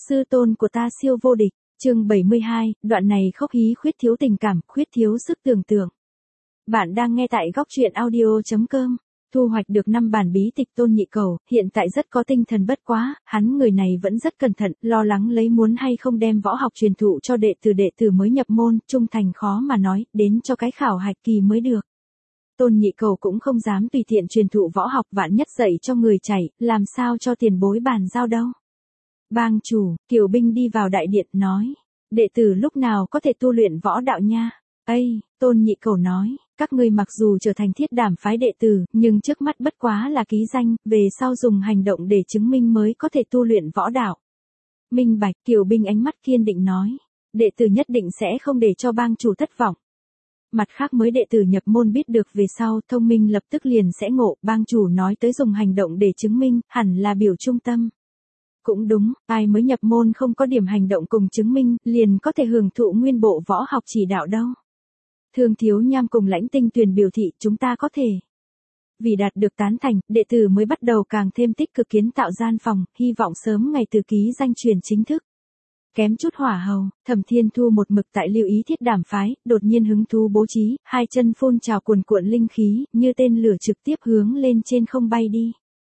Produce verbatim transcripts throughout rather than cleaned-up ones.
Sư tôn của ta siêu vô địch, chương bảy mươi hai, đoạn này khốc hí khuyết thiếu tình cảm, khuyết thiếu sức tưởng tượng. Bạn đang nghe tại góc truyện audio chấm com. Thu hoạch được năm bản bí tịch Tôn Nhị Cầu, hiện tại rất có tinh thần bất quá, hắn người này vẫn rất cẩn thận, lo lắng lấy muốn hay không đem võ học truyền thụ cho đệ tử đệ tử mới nhập môn, trung thành khó mà nói, đến cho cái khảo hạch kỳ mới được. Tôn Nhị Cầu cũng không dám tùy tiện truyền thụ võ học, vạn nhất dạy cho người chảy, làm sao cho tiền bối bàn giao đâu. Bang chủ, Kiều Binh đi vào đại điện nói, đệ tử lúc nào có thể tu luyện võ đạo nha. Ây, Tôn Nhị Cầu nói, các ngươi mặc dù trở thành Thiết Đảm phái đệ tử, nhưng trước mắt bất quá là ký danh, về sau dùng hành động để chứng minh mới có thể tu luyện võ đạo. Minh bạch, Kiều Binh ánh mắt kiên định nói, đệ tử nhất định sẽ không để cho bang chủ thất vọng. Mặt khác mới đệ tử nhập môn biết được về sau, thông minh lập tức liền sẽ ngộ, bang chủ nói tới dùng hành động để chứng minh, hẳn là biểu trung tâm. Cũng đúng, ai mới nhập môn không có điểm hành động cùng chứng minh, liền có thể hưởng thụ nguyên bộ võ học chỉ đạo đâu. Thương Thiếu Nham cùng Lãnh Tinh Tuyền biểu thị chúng ta có thể. Vì đạt được tán thành, đệ tử mới bắt đầu càng thêm tích cực kiến tạo gian phòng, hy vọng sớm ngày từ ký danh truyền chính thức. Kém chút hỏa hầu, Thẩm Thiên Thu một mực tại lưu ý Thiết Đảm phái, đột nhiên hứng thú bố trí, hai chân phun trào cuồn cuộn linh khí, như tên lửa trực tiếp hướng lên trên không bay đi.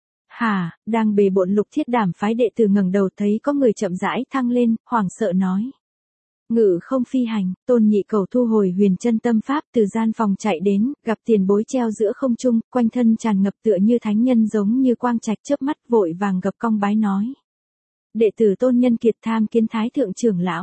Hả, đang bề bộn Lục Thiết Đảm phái đệ tử ngẩng đầu thấy có người chậm rãi thăng lên, hoảng sợ nói. Ngự không phi hành, Tôn Nhị Cầu thu hồi huyền chân tâm pháp từ gian phòng chạy đến, gặp tiền bối treo giữa không trung, quanh thân tràn ngập tựa như thánh nhân giống như quang trạch chớp mắt vội vàng gập cong bái nói. Đệ tử Tôn Nhân Kiệt tham kiến Thái Thượng trưởng lão.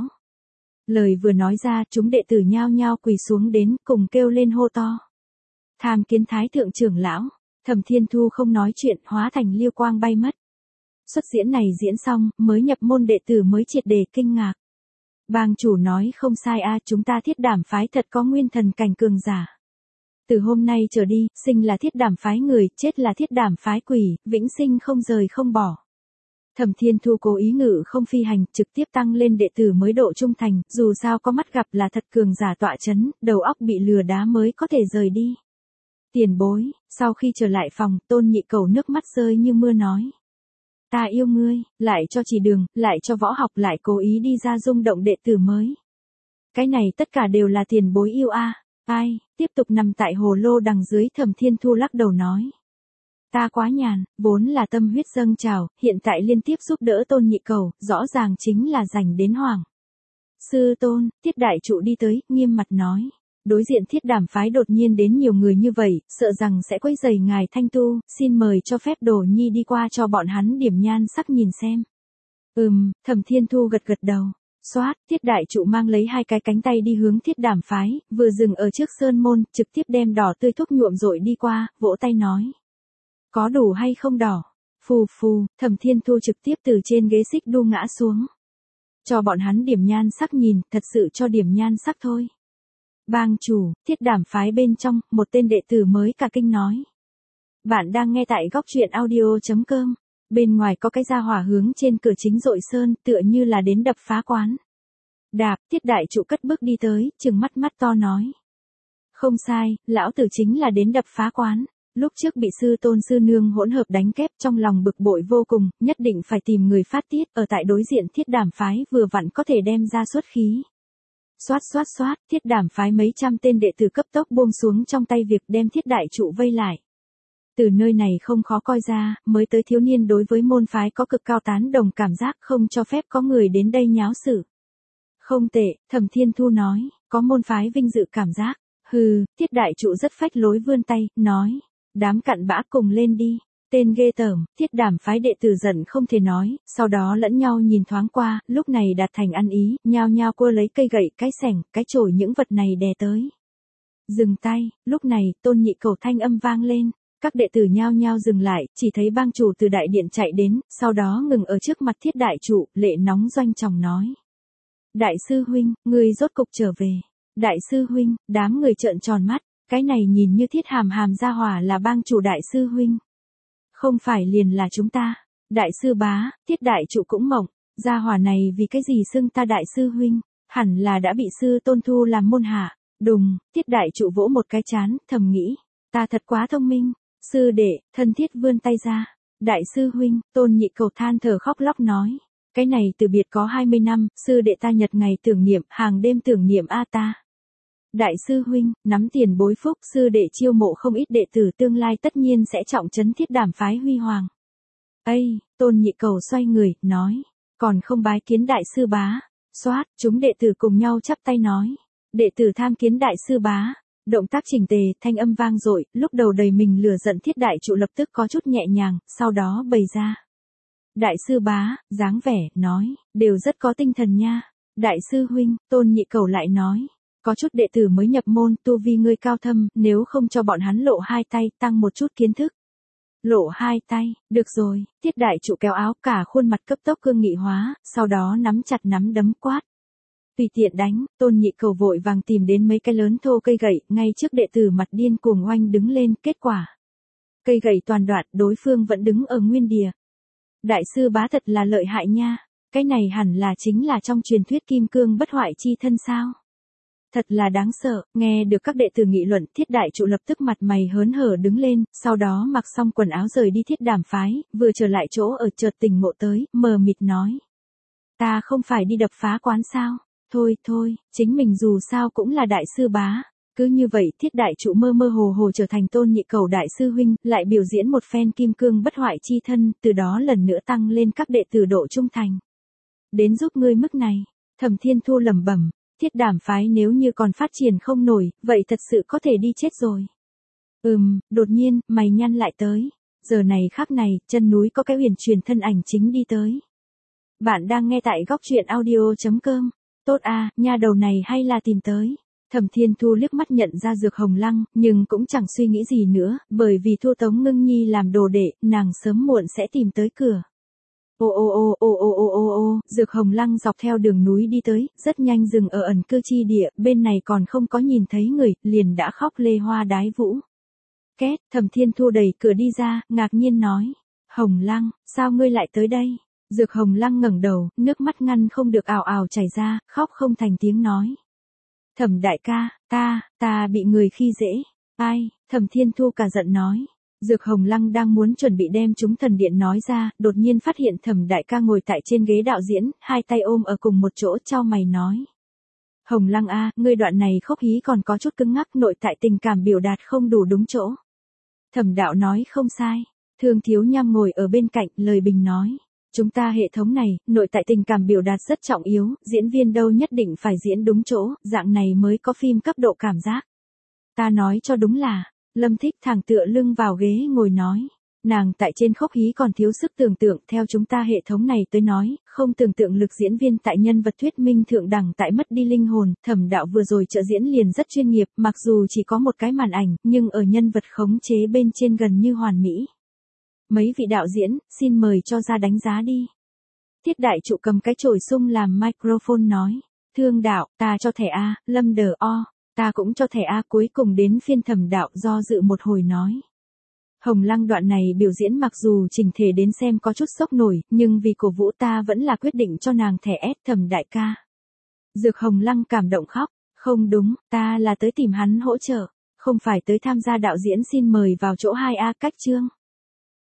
Lời vừa nói ra, chúng đệ tử nhao nhao quỳ xuống đến, cùng kêu lên hô to. Tham kiến Thái Thượng trưởng lão, Thẩm Thiên Thu không nói chuyện, hóa thành liêu quang bay mất. Xuất diễn này diễn xong, mới nhập môn đệ tử mới triệt để kinh ngạc. Bang chủ nói không sai a, chúng ta Thiết Đảm phái thật có nguyên thần cảnh cường giả. Từ hôm nay trở đi, sinh là Thiết Đảm phái người, chết là Thiết Đảm phái quỷ, vĩnh sinh không rời không bỏ. Thẩm Thiên Thu cố ý ngự không phi hành, trực tiếp tăng lên đệ tử mới độ trung thành, dù sao có mắt gặp là thật cường giả tọa chấn, đầu óc bị lừa đá mới có thể rời đi. Tiền bối, sau khi trở lại phòng, Tôn Nhị Cầu nước mắt rơi như mưa nói. Ta yêu ngươi, lại cho chỉ đường, lại cho võ học, lại cố ý đi ra rung động đệ tử mới. Cái này tất cả đều là tiền bối yêu a. Ai, tiếp tục nằm tại hồ lô đằng dưới, Thẩm Thiên Thu lắc đầu nói. Ta quá nhàn, vốn là tâm huyết dâng trào, hiện tại liên tiếp giúp đỡ Tôn Nhị Cầu, rõ ràng chính là dành đến hoàng. Sư tôn, Thiết đại trụ đi tới, nghiêm mặt nói. Đối diện Thiết Đảm phái đột nhiên đến nhiều người như vậy, sợ rằng sẽ quấy rầy ngài thanh tu, xin mời cho phép Đồ Nhi đi qua cho bọn hắn điểm nhan sắc nhìn xem. Ừm, Thẩm Thiên Thu gật gật đầu. Xoát, Thiết đại trụ mang lấy hai cái cánh tay đi hướng Thiết Đảm phái, vừa dừng ở trước sơn môn, trực tiếp đem đỏ tươi thuốc nhuộm rội đi qua, vỗ tay nói. Có đủ hay không đỏ? Phù phù, Thẩm Thiên Thu trực tiếp từ trên ghế xích đu ngã xuống. Cho bọn hắn điểm nhan sắc nhìn, thật sự cho điểm nhan sắc thôi. Bang chủ, Thiết Đảm phái bên trong, một tên đệ tử mới cả kinh nói. Bạn đang nghe tại góc truyện audio chấm com. Bên ngoài có cái gia hỏa hướng trên cửa chính dội sơn, tựa như là đến đập phá quán. Đạp, Thiết đại trụ cất bước đi tới, trừng mắt mắt to nói. Không sai, lão tử chính là đến đập phá quán. Lúc trước bị sư tôn sư nương hỗn hợp đánh kép, trong lòng bực bội vô cùng, nhất định phải tìm người phát tiết, ở tại đối diện Thiết Đảm phái vừa vặn có thể đem ra xuất khí. Xoát xoát xoát, Thiết Đảm phái mấy trăm tên đệ tử cấp tốc buông xuống trong tay việc đem Thiết đại trụ vây lại. Từ nơi này không khó coi ra, mới tới thiếu niên đối với môn phái có cực cao tán đồng cảm giác, không cho phép có người đến đây nháo sự. Không tệ, Thẩm Thiên Thu nói, có môn phái vinh dự cảm giác. Hừ, Thiết đại trụ rất phách lối vươn tay, nói. Đám cặn bã cùng lên đi. Tên ghê tởm, Thiết Đảm phái đệ tử giận không thể nói, sau đó lẫn nhau nhìn thoáng qua, lúc này đạt thành ăn ý, nhao nhao cua lấy cây gậy, cái xẻng, cái chổi những vật này đè tới. Dừng tay, lúc này, Tôn Nhị Cầu thanh âm vang lên, các đệ tử nhao nhao dừng lại, chỉ thấy bang chủ từ đại điện chạy đến, sau đó ngừng ở trước mặt Thiết đại trụ, lệ nóng doanh trọng nói. Đại sư huynh, người rốt cục trở về. Đại sư huynh, đám người trợn tròn mắt, cái này nhìn như Thiết hàm hàm gia hỏa là bang chủ đại sư huynh. Không phải liền là chúng ta. Đại sư bá, Thiết đại trụ cũng mộng. Gia hỏa này vì cái gì xưng ta đại sư huynh. Hẳn là đã bị sư tôn thu làm môn hạ. Đùng, Thiết đại trụ vỗ một cái chán, thầm nghĩ. Ta thật quá thông minh. Sư đệ, thân thiết vươn tay ra. Đại sư huynh, Tôn Nhị Cầu than thở khóc lóc nói. Cái này từ biệt có hai mươi năm, sư đệ ta nhật ngày tưởng niệm, hàng đêm tưởng niệm a ta. Đại sư huynh, nắm tiền bối phúc, sư đệ chiêu mộ không ít đệ tử tương lai tất nhiên sẽ trọng trấn Thiết Đảm phái huy hoàng. Ây, Tôn Nhị Cầu xoay người, nói, còn không bái kiến đại sư bá. Xoát, chúng đệ tử cùng nhau chắp tay nói, đệ tử tham kiến đại sư bá. Động tác chỉnh tề, thanh âm vang dội, lúc đầu đầy mình lửa giận Thiết đại trụ lập tức có chút nhẹ nhàng, sau đó bày ra. Đại sư bá, dáng vẻ, nói, đều rất có tinh thần nha. Đại sư huynh, Tôn Nhị Cầu lại nói, có chút đệ tử mới nhập môn, tu vi ngươi cao thâm, nếu không cho bọn hắn lộ hai tay, tăng một chút kiến thức. Lộ hai tay, được rồi, Thiết đại trụ kéo áo, cả khuôn mặt cấp tốc cương nghị hóa, sau đó nắm chặt nắm đấm quát. Tùy tiện đánh, Tôn Nhị Cầu vội vàng tìm đến mấy cái lớn thô cây gậy, ngay trước đệ tử mặt điên cuồng oanh đứng lên, kết quả. Cây gậy toàn đoạn, đối phương vẫn đứng ở nguyên địa. Đại sư bá thật là lợi hại nha, cái này hẳn là chính là trong truyền thuyết kim cương bất hoại chi thân sao. Thật là đáng sợ, nghe được các đệ tử nghị luận, Thiết đại trụ lập tức mặt mày hớn hở đứng lên, sau đó mặc xong quần áo rời đi Thiết Đảm phái, vừa trở lại chỗ ở chợt tỉnh ngộ tới, mờ mịt nói. Ta không phải đi đập phá quán sao, thôi thôi, chính mình dù sao cũng là đại sư bá. Cứ như vậy Thiết đại trụ mơ mơ hồ hồ trở thành Tôn Nhị Cầu đại sư huynh, lại biểu diễn một phen kim cương bất hoại chi thân, từ đó lần nữa tăng lên các đệ tử độ trung thành. Đến giúp ngươi mức này, Thẩm Thiên Thu lẩm bẩm. Thiết Đảm phái nếu như còn phát triển không nổi, vậy thật sự có thể đi chết rồi. Ừm, đột nhiên, mày nhăn lại tới. Giờ này khắc này, chân núi có cái huyền truyền thân ảnh chính đi tới. Bạn đang nghe tại góc truyện audio chấm com. Tốt à, nha đầu này hay là tìm tới. Thẩm Thiên Thu liếc mắt nhận ra Dược Hồng Lăng, nhưng cũng chẳng suy nghĩ gì nữa, bởi vì Thu Tống Ngưng Nhi làm đồ đệ, nàng sớm muộn sẽ tìm tới cửa. Ô ô ô ô ô ô ô ô, Dược Hồng Lăng dọc theo đường núi đi tới, rất nhanh dừng ở ẩn cư chi địa, bên này còn không có nhìn thấy người, liền đã khóc lê hoa đái vũ. Két, Thẩm Thiên Thu đẩy cửa đi ra, ngạc nhiên nói, Hồng Lăng, sao ngươi lại tới đây? Dược Hồng Lăng ngẩng đầu, nước mắt ngăn không được ào ào chảy ra, khóc không thành tiếng nói. Thẩm đại ca, ta, ta bị người khi dễ. Ai, Thẩm Thiên Thu cả giận nói. Dược Hồng Lăng đang muốn chuẩn bị đem chúng thần điện nói ra, đột nhiên phát hiện Thẩm đại ca ngồi tại trên ghế đạo diễn, hai tay ôm ở cùng một chỗ, chau mày nói. Hồng Lăng a, ngươi đoạn này khốc hí còn có chút cứng ngắc, nội tại tình cảm biểu đạt không đủ đúng chỗ. Thẩm đạo nói không sai. Thương Thiếu Nham ngồi ở bên cạnh, lời bình nói. Chúng ta hệ thống này, nội tại tình cảm biểu đạt rất trọng yếu, diễn viên đâu nhất định phải diễn đúng chỗ, dạng này mới có phim cấp độ cảm giác. Ta nói cho đúng là, Lâm Thích thẳng tựa lưng vào ghế ngồi nói. Nàng tại trên khốc hí còn thiếu sức tưởng tượng, theo chúng ta hệ thống này tới nói, không tưởng tượng lực diễn viên tại nhân vật thuyết minh thượng đẳng tại mất đi linh hồn, Thẩm đạo vừa rồi trợ diễn liền rất chuyên nghiệp, mặc dù chỉ có một cái màn ảnh, nhưng ở nhân vật khống chế bên trên gần như hoàn mỹ. Mấy vị đạo diễn, xin mời cho ra đánh giá đi. Thiết đại trụ cầm cái chổi sung làm microphone nói. Thương đạo, ta cho thẻ A, Lâm đờ o, ta cũng cho thẻ A, cuối cùng đến phiên Thẩm đạo do dự một hồi nói. Hồng Lăng đoạn này biểu diễn mặc dù chỉnh thể đến xem có chút sốc nổi, nhưng vì cổ vũ ta vẫn là quyết định cho nàng thẻ S. Thẩm đại ca. Dược Hồng Lăng cảm động khóc. Không đúng, ta là tới tìm hắn hỗ trợ, không phải tới tham gia đạo diễn, xin mời vào chỗ hai A cách chương.